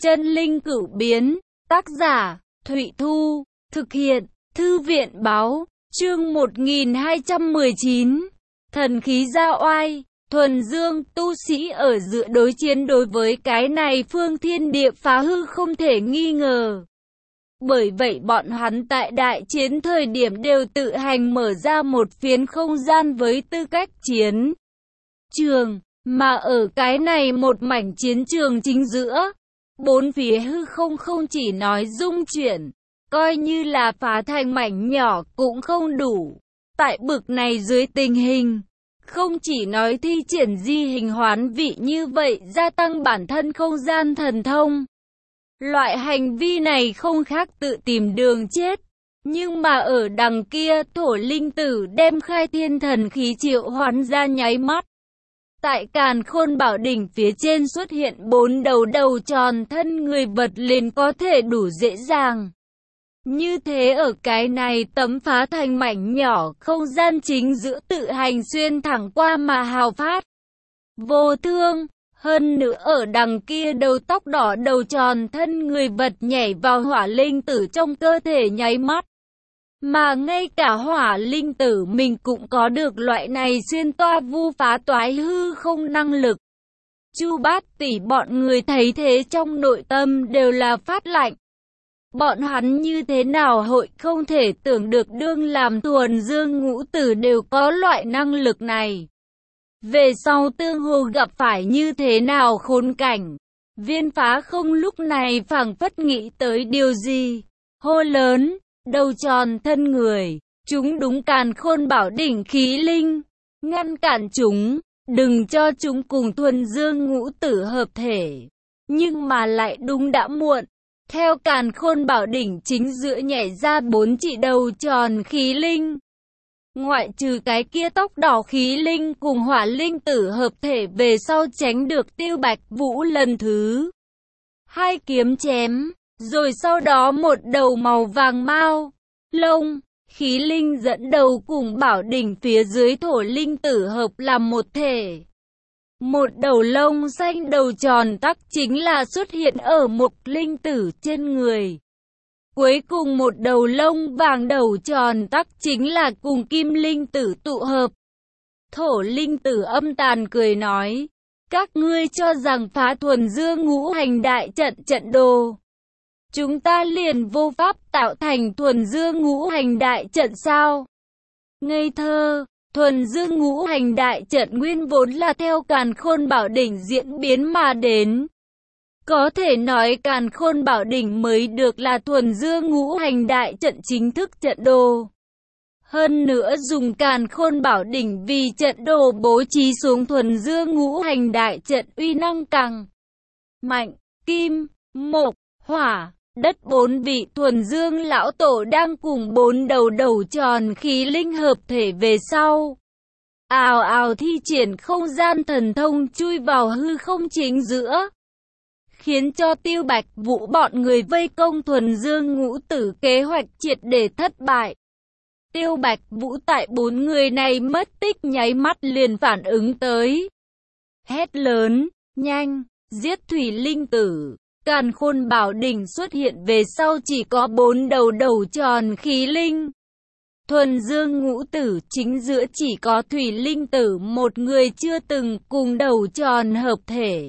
Chân linh cửu biến, tác giả, Thụy Thu, thực hiện, Thư viện báo, chương 1219, thần khí ra oai, thuần dương, tu sĩ ở giữa đối chiến đối với cái này phương thiên địa phá hư không thể nghi ngờ. Bởi vậy bọn hắn tại đại chiến thời điểm đều tự hành mở ra một phiến không gian với tư cách chiến trường, mà ở cái này một mảnh chiến trường chính giữa, bốn phía hư không không chỉ nói dung chuyển, coi như là phá thành mảnh nhỏ cũng không đủ. Tại bực này dưới tình hình, không chỉ nói thi triển di hình hoán vị như vậy gia tăng bản thân không gian thần thông. Loại hành vi này không khác tự tìm đường chết. Nhưng mà ở đằng kia thổ linh tử đem khai thiên thần khí triệu hoán ra nháy mắt. Tại càn khôn bảo đỉnh phía trên xuất hiện 4 đầu tròn thân người vật liền có thể đủ dễ dàng. Như thế ở cái này tấm phá thành mảnh nhỏ không gian chính giữa tự hành xuyên thẳng qua mà hào phát. Vô thương, hơn nữa ở đằng kia đầu tóc đỏ đầu tròn thân người vật nhảy vào hỏa linh tử trong cơ thể nháy mắt. Mà ngay cả hỏa linh tử mình cũng có được loại này xuyên toa vu phá toái hư không năng lực. Chu Bát Tỷ bọn người thấy thế trong nội tâm đều là phát lạnh. Bọn hắn như thế nào hội không thể tưởng được đương làm thuần dương ngũ tử đều có loại năng lực này. Về sau tương hồ gặp phải như thế nào khốn cảnh. Viên Phá Không lúc này phảng phất nghĩ tới điều gì. Hô lớn, đầu tròn thân người, chúng đúng càn khôn bảo đỉnh khí linh. Ngăn cản chúng, đừng cho chúng cùng thuần dương ngũ tử hợp thể. Nhưng mà lại đúng đã muộn. Theo càn khôn bảo đỉnh chính giữa nhảy ra 4 chỉ đầu tròn khí linh. Ngoại trừ cái kia tóc đỏ khí linh cùng hỏa linh tử hợp thể về sau tránh được Tiêu Bạch Vũ lần thứ 2 kiếm chém, rồi sau đó một đầu màu vàng mao, lông, khí linh dẫn đầu cùng bảo đỉnh phía dưới thổ linh tử hợp làm một thể. Một đầu lông xanh đầu tròn tắc chính là xuất hiện ở một linh tử trên người. Cuối cùng một đầu lông vàng đầu tròn tắc chính là cùng kim linh tử tụ hợp. Thổ linh tử âm tàn cười nói, các ngươi cho rằng phá thuần dương ngũ hành đại trận đồ. Chúng ta liền vô pháp tạo thành thuần dương ngũ hành đại trận sao? Ngây thơ! Thuần dương ngũ hành đại trận nguyên vốn là theo càn khôn bảo đỉnh diễn biến mà đến. Có thể nói càn khôn bảo đỉnh mới được là thuần dương ngũ hành đại trận chính thức trận đồ. Hơn nữa dùng càn khôn bảo đỉnh vì trận đồ bố trí xuống thuần dương ngũ hành đại trận uy năng càng mạnh. Kim, mộc, hỏa, đất 4 vị thuần dương lão tổ đang cùng 4 đầu tròn khí linh hợp thể về sau. Ào ào thi triển không gian thần thông chui vào hư không chính giữa. Khiến cho Tiêu Bạch Vũ bọn người vây công thuần dương ngũ tử kế hoạch triệt để thất bại. Tiêu Bạch Vũ tại 4 người này mất tích nháy mắt liền phản ứng tới. Hét lớn, nhanh, giết thủy linh tử. Càn khôn bảo đỉnh xuất hiện về sau chỉ có 4 đầu tròn khí linh. Thuần dương ngũ tử chính giữa chỉ có thủy linh tử một người chưa từng cùng đầu tròn hợp thể.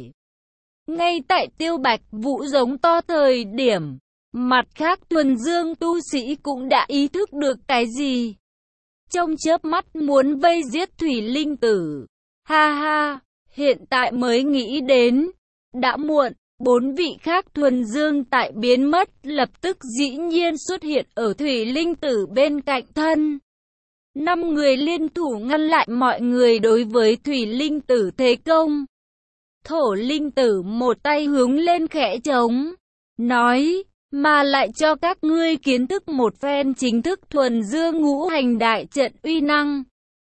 Ngay tại Tiêu Bạch Vũ giống to thời điểm, mặt khác thuần dương tu sĩ cũng đã ý thức được cái gì. Trong chớp mắt muốn vây giết thủy linh tử. Ha ha, hiện tại mới nghĩ đến. Đã muộn, 4 vị khác thuần dương tại biến mất lập tức dĩ nhiên xuất hiện ở thủy linh tử bên cạnh thân. 5 người liên thủ ngăn lại mọi người đối với thủy linh tử thế công. Thổ linh tử một tay hướng lên khẽ trống, nói, mà lại cho các ngươi kiến thức một phen chính thức thuần dương ngũ hành đại trận uy năng.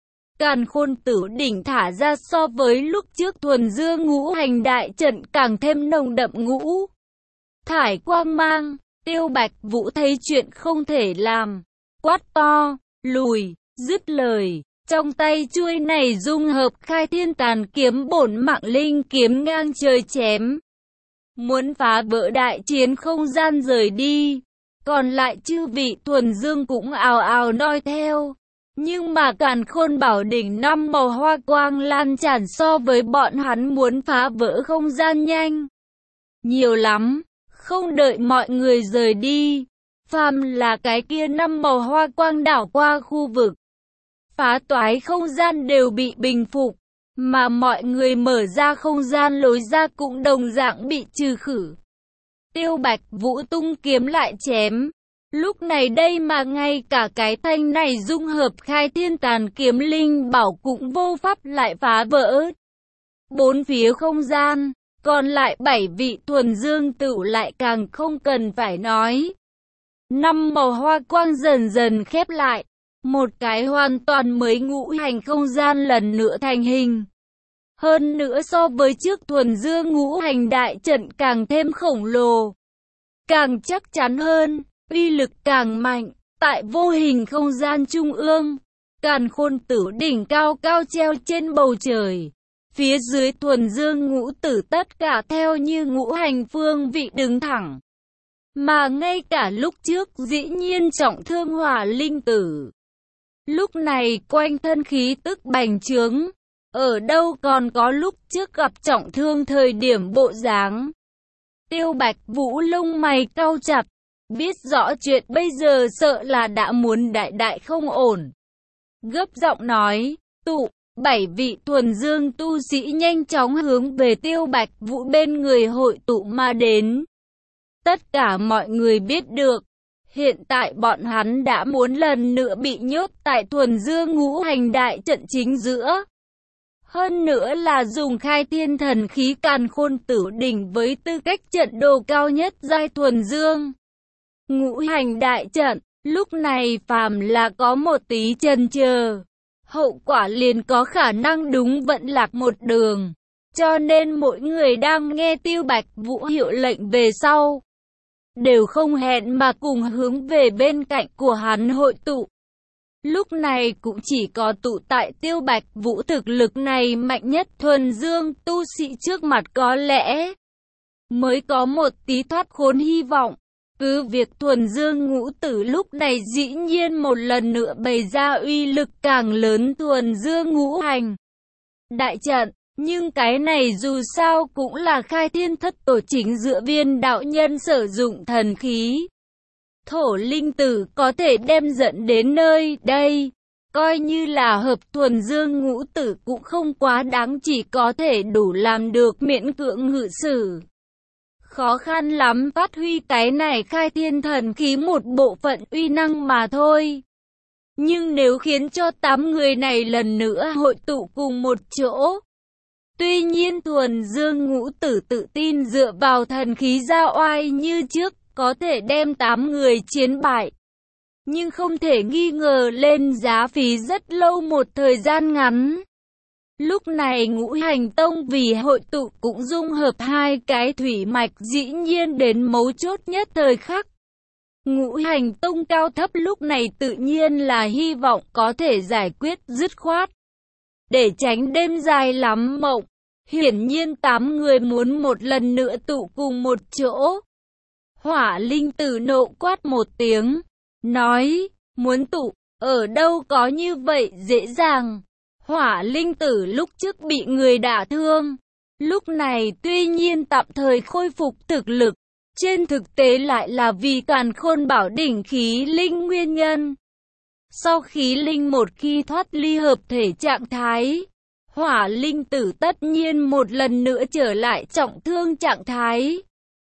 Càn khôn tử đỉnh thả ra so với lúc trước thuần dương ngũ hành đại trận càng thêm nồng đậm ngũ thải quang mang. Tiêu Bạch Vũ thấy chuyện không thể làm, quát to, lùi, dứt lời. Trong tay chuôi này dung hợp khai thiên tàn kiếm bổn mạng linh kiếm ngang trời chém muốn phá vỡ đại chiến không gian rời đi. Còn lại chư vị thuần dương cũng ào ào noi theo. Nhưng mà càn khôn bảo đỉnh 5 màu hoa quang lan tràn so với bọn hắn muốn phá vỡ không gian nhanh nhiều lắm. Không đợi mọi người rời đi, phàm là cái kia 5 màu hoa quang đảo qua khu vực phá toái không gian đều bị bình phục, mà mọi người mở ra không gian lối ra cũng đồng dạng bị trừ khử. Tiêu Bạch Vũ tung kiếm lại chém. Lúc này đây mà ngay cả cái thanh này dung hợp khai thiên tàn kiếm linh bảo cũng vô pháp lại phá vỡ. Bốn phía không gian, còn lại 7 vị thuần dương tựu lại càng không cần phải nói. 5 màu hoa quang dần dần khép lại, một cái hoàn toàn mới ngũ hành không gian lần nữa thành hình. Hơn nữa so với trước thuần dương ngũ hành đại trận càng thêm khổng lồ, càng chắc chắn hơn, uy lực càng mạnh. Tại vô hình không gian trung ương, càn khôn tử đỉnh cao cao treo trên bầu trời. Phía dưới thuần dương ngũ tử tất cả theo như ngũ hành phương vị đứng thẳng. Mà ngay cả lúc trước dĩ nhiên trọng thương hỏa linh tử, lúc này quanh thân khí tức bành trướng, ở đâu còn có lúc trước gặp trọng thương thời điểm bộ dáng. Tiêu Bạch Vũ lông mày cau chặt, biết rõ chuyện bây giờ sợ là đã muốn đại đại không ổn. Gấp giọng nói, tụ, 7 vị thuần dương tu sĩ nhanh chóng hướng về Tiêu Bạch Vũ bên người hội tụ mà đến. Tất cả mọi người biết được, hiện tại bọn hắn đã muốn lần nữa bị nhốt tại thuần dương ngũ hành đại trận chính giữa. Hơn nữa là dùng khai thiên thần khí càn khôn tử đỉnh với tư cách trận đồ cao nhất giai thuần dương ngũ hành đại trận. Lúc này phàm là có một tí chần chờ, hậu quả liền có khả năng đúng vận lạc một đường. Cho nên mỗi người đang nghe Tiêu Bạch Vũ hiệu lệnh về sau, đều không hẹn mà cùng hướng về bên cạnh của hắn hội tụ. Lúc này cũng chỉ có tụ tại Tiêu Bạch Vũ thực lực này mạnh nhất thuần dương tu sĩ trước mặt có lẽ mới có một tí thoát khốn hy vọng. Cứ việc thuần dương ngũ tử lúc này dĩ nhiên một lần nữa bày ra uy lực càng lớn thuần dương ngũ hành đại trận, nhưng cái này dù sao cũng là khai thiên thất tổ chính dựa viên đạo nhân sử dụng thần khí. Thổ linh tử có thể đem dẫn đến nơi đây, coi như là hợp thuần dương ngũ tử cũng không quá đáng, chỉ có thể đủ làm được miễn cưỡng ngự sử. Khó khăn lắm phát huy cái này khai thiên thần khí một bộ phận uy năng mà thôi. Nhưng nếu khiến cho 8 người này lần nữa hội tụ cùng một chỗ, tuy nhiên thuần dương ngũ tử tự tin dựa vào thần khí ra oai như trước, có thể đem 8 người chiến bại. Nhưng không thể nghi ngờ lên giá phí rất lâu một thời gian ngắn. Lúc này ngũ hành tông vì hội tụ cũng dung hợp hai cái thủy mạch dĩ nhiên đến mấu chốt nhất thời khắc. Ngũ hành tông cao thấp lúc này tự nhiên là hy vọng có thể giải quyết dứt khoát, để tránh đêm dài lắm mộng. Hiển nhiên 8 người muốn một lần nữa tụ cùng một chỗ. Hỏa linh tử nộ quát một tiếng, nói, muốn tụ, ở đâu có như vậy dễ dàng. Hỏa linh tử lúc trước bị người đả thương, lúc này tuy nhiên tạm thời khôi phục thực lực, trên thực tế lại là vì càn khôn bảo đỉnh khí linh nguyên nhân. Sau khí linh một khi thoát ly hợp thể trạng thái, hỏa linh tử tất nhiên một lần nữa trở lại trọng thương trạng thái.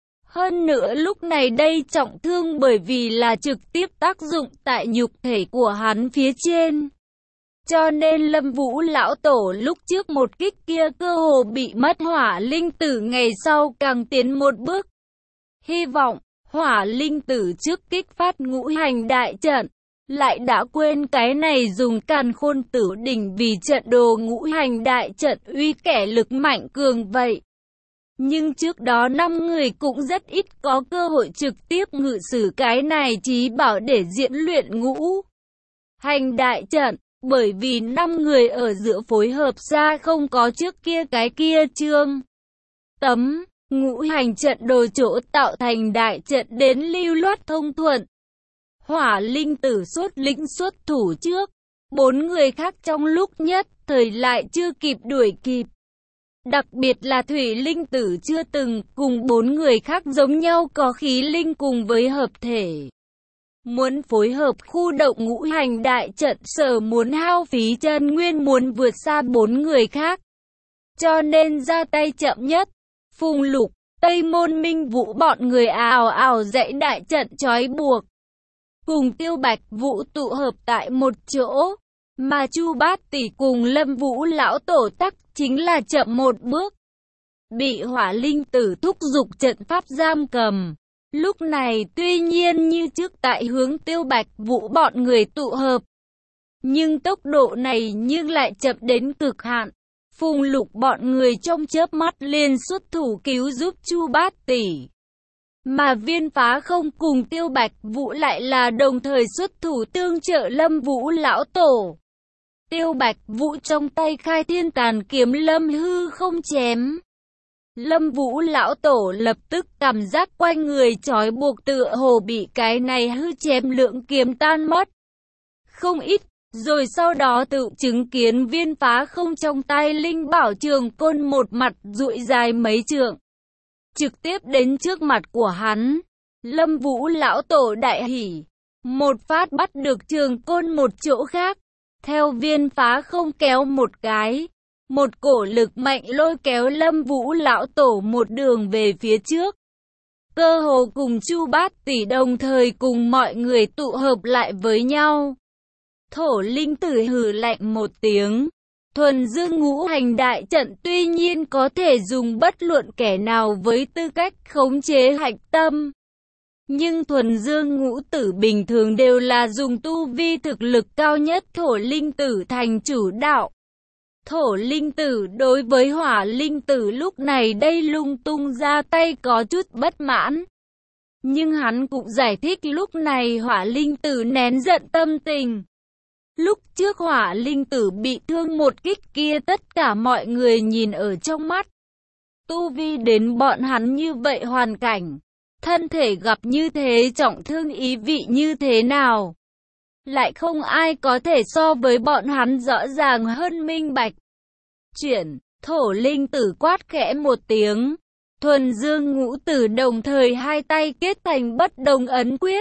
Hơn nữa lúc này đây trọng thương bởi vì là trực tiếp tác dụng tại nhục thể của hắn phía trên. Cho nên Lâm Vũ lão tổ lúc trước một kích kia cơ hồ bị mất, hỏa linh tử ngày sau càng tiến một bước. Hy vọng hỏa linh tử trước kích phát ngũ hành đại trận, lại đã quên cái này dùng càn khôn tử đỉnh vì trận đồ ngũ hành đại trận uy kẻ lực mạnh cường vậy. Nhưng trước đó 5 người cũng rất ít có cơ hội trực tiếp ngự sử cái này chí bảo để diễn luyện ngũ hành đại trận, bởi vì 5 người ở giữa phối hợp ra không có trước kia cái kia chương tấm. Ngũ hành trận đồ chỗ tạo thành đại trận đến lưu loát thông thuận. Hỏa linh tử xuất lĩnh xuất thủ trước, 4 người khác trong lúc nhất thời lại chưa kịp đuổi kịp. Đặc biệt là thủy linh tử chưa từng cùng 4 người khác giống nhau có khí linh cùng với hợp thể. Muốn phối hợp khu động ngũ hành đại trận sở muốn hao phí chân nguyên muốn vượt xa 4 người khác. Cho nên ra tay chậm nhất. Phùng Lục, Tây Môn Minh Vũ bọn người ào ào dãy đại trận trói buộc. Cùng Tiêu Bạch Vũ tụ hợp tại một chỗ. Mà Chu Bát Tỷ cùng Lâm Vũ lão tổ tắc chính là chậm một bước. Bị hỏa linh tử thúc giục trận pháp giam cầm. Lúc này tuy nhiên như trước tại hướng Tiêu Bạch Vũ bọn người tụ hợp. Nhưng tốc độ này nhưng lại chậm đến cực hạn. Phùng Lục bọn người trong chớp mắt liền xuất thủ cứu giúp Chu Bát Tỷ. Mà Viên Phá Không cùng Tiêu Bạch Vũ lại là đồng thời xuất thủ tương trợ Lâm Vũ lão tổ. Tiêu Bạch Vũ trong tay khai thiên tàn kiếm lâm hư không chém. Lâm Vũ lão tổ lập tức cảm giác quanh người trói buộc tựa hồ bị cái này hư chém lượng kiếm tan mất. Không ít, rồi sau đó tự chứng kiến Viên Phá Không trong tay linh bảo trường côn một mặt dụi dài mấy trượng. Trực tiếp đến trước mặt của hắn. Lâm Vũ lão tổ đại hỉ. Một phát bắt được trường côn một chỗ khác. Theo Viên Phá Không kéo một cái. Một cổ lực mạnh lôi kéo Lâm Vũ lão tổ một đường về phía trước. Cơ hồ cùng Chu Bát Tỷ đồng thời cùng mọi người tụ hợp lại với nhau. Thổ linh tử hừ lạnh một tiếng. Thuần dương ngũ hành đại trận tuy nhiên có thể dùng bất luận kẻ nào với tư cách khống chế hạch tâm. Nhưng thuần dương ngũ tử bình thường đều là dùng tu vi thực lực cao nhất thổ linh tử thành chủ đạo. Thổ linh tử đối với hỏa linh tử lúc này đây lung tung ra tay có chút bất mãn. Nhưng hắn cũng giải thích lúc này hỏa linh tử nén giận tâm tình. Lúc trước hỏa linh tử bị thương một kích kia tất cả mọi người nhìn ở trong mắt. Tu vi đến bọn hắn như vậy hoàn cảnh. Thân thể gặp như thế trọng thương ý vị như thế nào. Lại không ai có thể so với bọn hắn rõ ràng hơn minh bạch. Chuyển, thổ linh tử quát khẽ một tiếng. Thuần dương ngũ tử đồng thời hai tay kết thành bất đồng ấn quyết.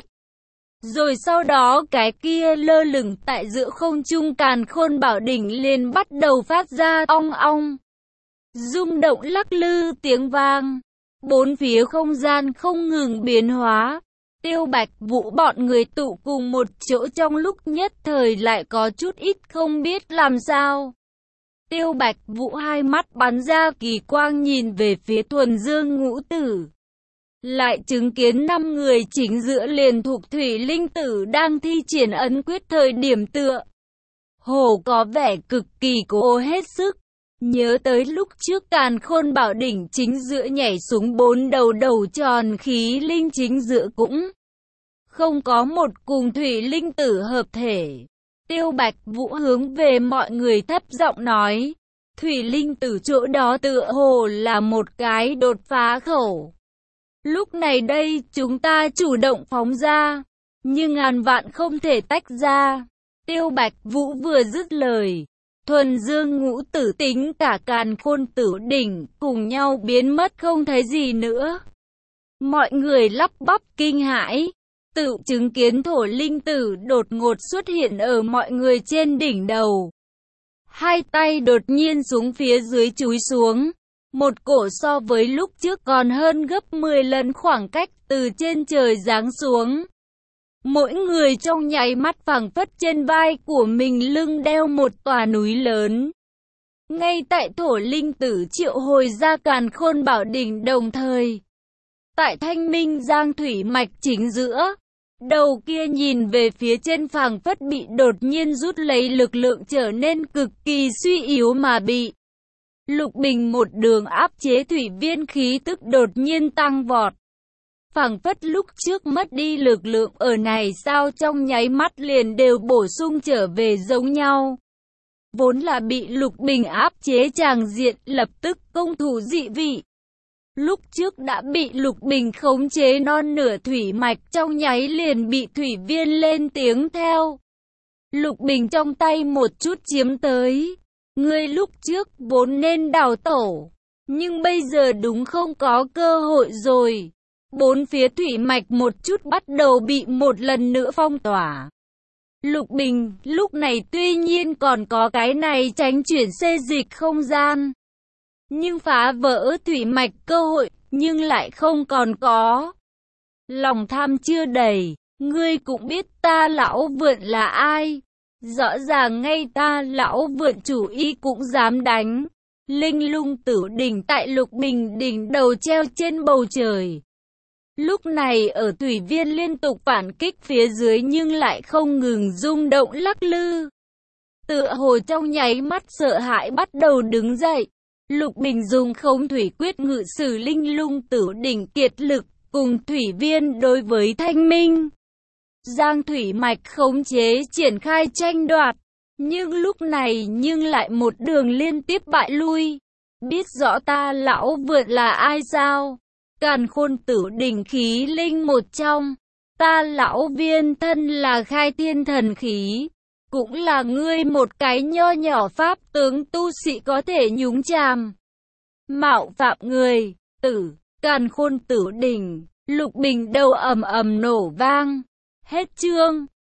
Rồi sau đó cái kia lơ lửng tại giữa không trung càn khôn bảo đỉnh liền bắt đầu phát ra ong ong. Rung động lắc lư tiếng vang. Bốn phía không gian không ngừng biến hóa. Tiêu Bạch Vũ bọn người tụ cùng một chỗ trong lúc nhất thời lại có chút ít không biết làm sao. Tiêu Bạch Vũ hai mắt bắn ra kỳ quang nhìn về phía thuần dương ngũ tử. Lại chứng kiến 5 người chính giữa liền thuộc thủy linh tử đang thi triển ấn quyết thời điểm tựa. Hồ có vẻ cực kỳ cố hết sức. Nhớ tới lúc trước càn khôn bảo đỉnh chính giữa nhảy xuống 4 đầu tròn khí linh chính giữa cũng không có một cùng thủy linh tử hợp thể. Tiêu Bạch Vũ hướng về mọi người thấp giọng nói. Thủy linh tử chỗ đó tựa hồ là một cái đột phá khẩu. Lúc này đây chúng ta chủ động phóng ra. Nhưng ngàn vạn không thể tách ra. Tiêu Bạch Vũ vừa dứt lời. Thuần dương ngũ tử tính cả càn khôn tử đỉnh cùng nhau biến mất không thấy gì nữa. Mọi người lắp bắp kinh hãi. Tự chứng kiến thổ linh tử đột ngột xuất hiện ở mọi người trên đỉnh đầu. Hai tay đột nhiên xuống phía dưới chúi xuống. Một cổ so với lúc trước còn hơn gấp 10 lần khoảng cách từ trên trời giáng xuống. Mỗi người trong nháy mắt phảng phất trên vai của mình lưng đeo một tòa núi lớn. Ngay tại thổ linh tử triệu hồi ra càn khôn bảo đỉnh đồng thời. Tại thanh minh giang thủy mạch chính giữa. Đầu kia nhìn về phía trên phảng phất bị đột nhiên rút lấy lực lượng trở nên cực kỳ suy yếu mà bị. Lục Bình một đường áp chế thủy viên khí tức đột nhiên tăng vọt. Phảng phất lúc trước mất đi lực lượng ở này sao trong nháy mắt liền đều bổ sung trở về giống nhau. Vốn là bị Lục Bình áp chế tràng diện lập tức công thủ dị vị. Lúc trước đã bị Lục Bình khống chế non nửa thủy mạch, trong nháy liền bị Thủy Viên lên tiếng theo. Lục Bình trong tay một chút chiếm tới. Ngươi lúc trước vốn nên đào tổ, nhưng bây giờ đúng không có cơ hội rồi. Bốn phía thủy mạch một chút bắt đầu bị một lần nữa phong tỏa. Lục Bình lúc này tuy nhiên còn có cái này tránh chuyển xê dịch không gian, nhưng phá vỡ thủy mạch cơ hội nhưng lại không còn có. Lòng tham chưa đầy, ngươi cũng biết ta lão vượn là ai. Rõ ràng ngay ta lão vượn chủ ý cũng dám đánh. Linh lung tử đỉnh tại Lục Bình đỉnh đầu treo trên bầu trời. Lúc này ở Thủy Viên liên tục phản kích phía dưới nhưng lại không ngừng rung động lắc lư. Tựa hồ trong nháy mắt sợ hãi bắt đầu đứng dậy. Lục Bình dùng Không Thủy Quyết ngự sử Linh lung tử đỉnh kiệt lực, cùng Thủy Viên đối với Thanh Minh. Giang thủy mạch khống chế triển khai tranh đoạt, nhưng lúc này nhưng lại một đường liên tiếp bại lui. Biết rõ ta lão vượn là ai sao? Càn Khôn Tử đỉnh khí linh một trong, ta lão Viên thân là khai thiên thần khí, cũng là ngươi một cái nho nhỏ pháp tướng tu sĩ có thể nhúng chàm, mạo phạm người. Tử, Càn Khôn Tử đỉnh, Lục Bình đầu ầm ầm nổ vang. Hết chương.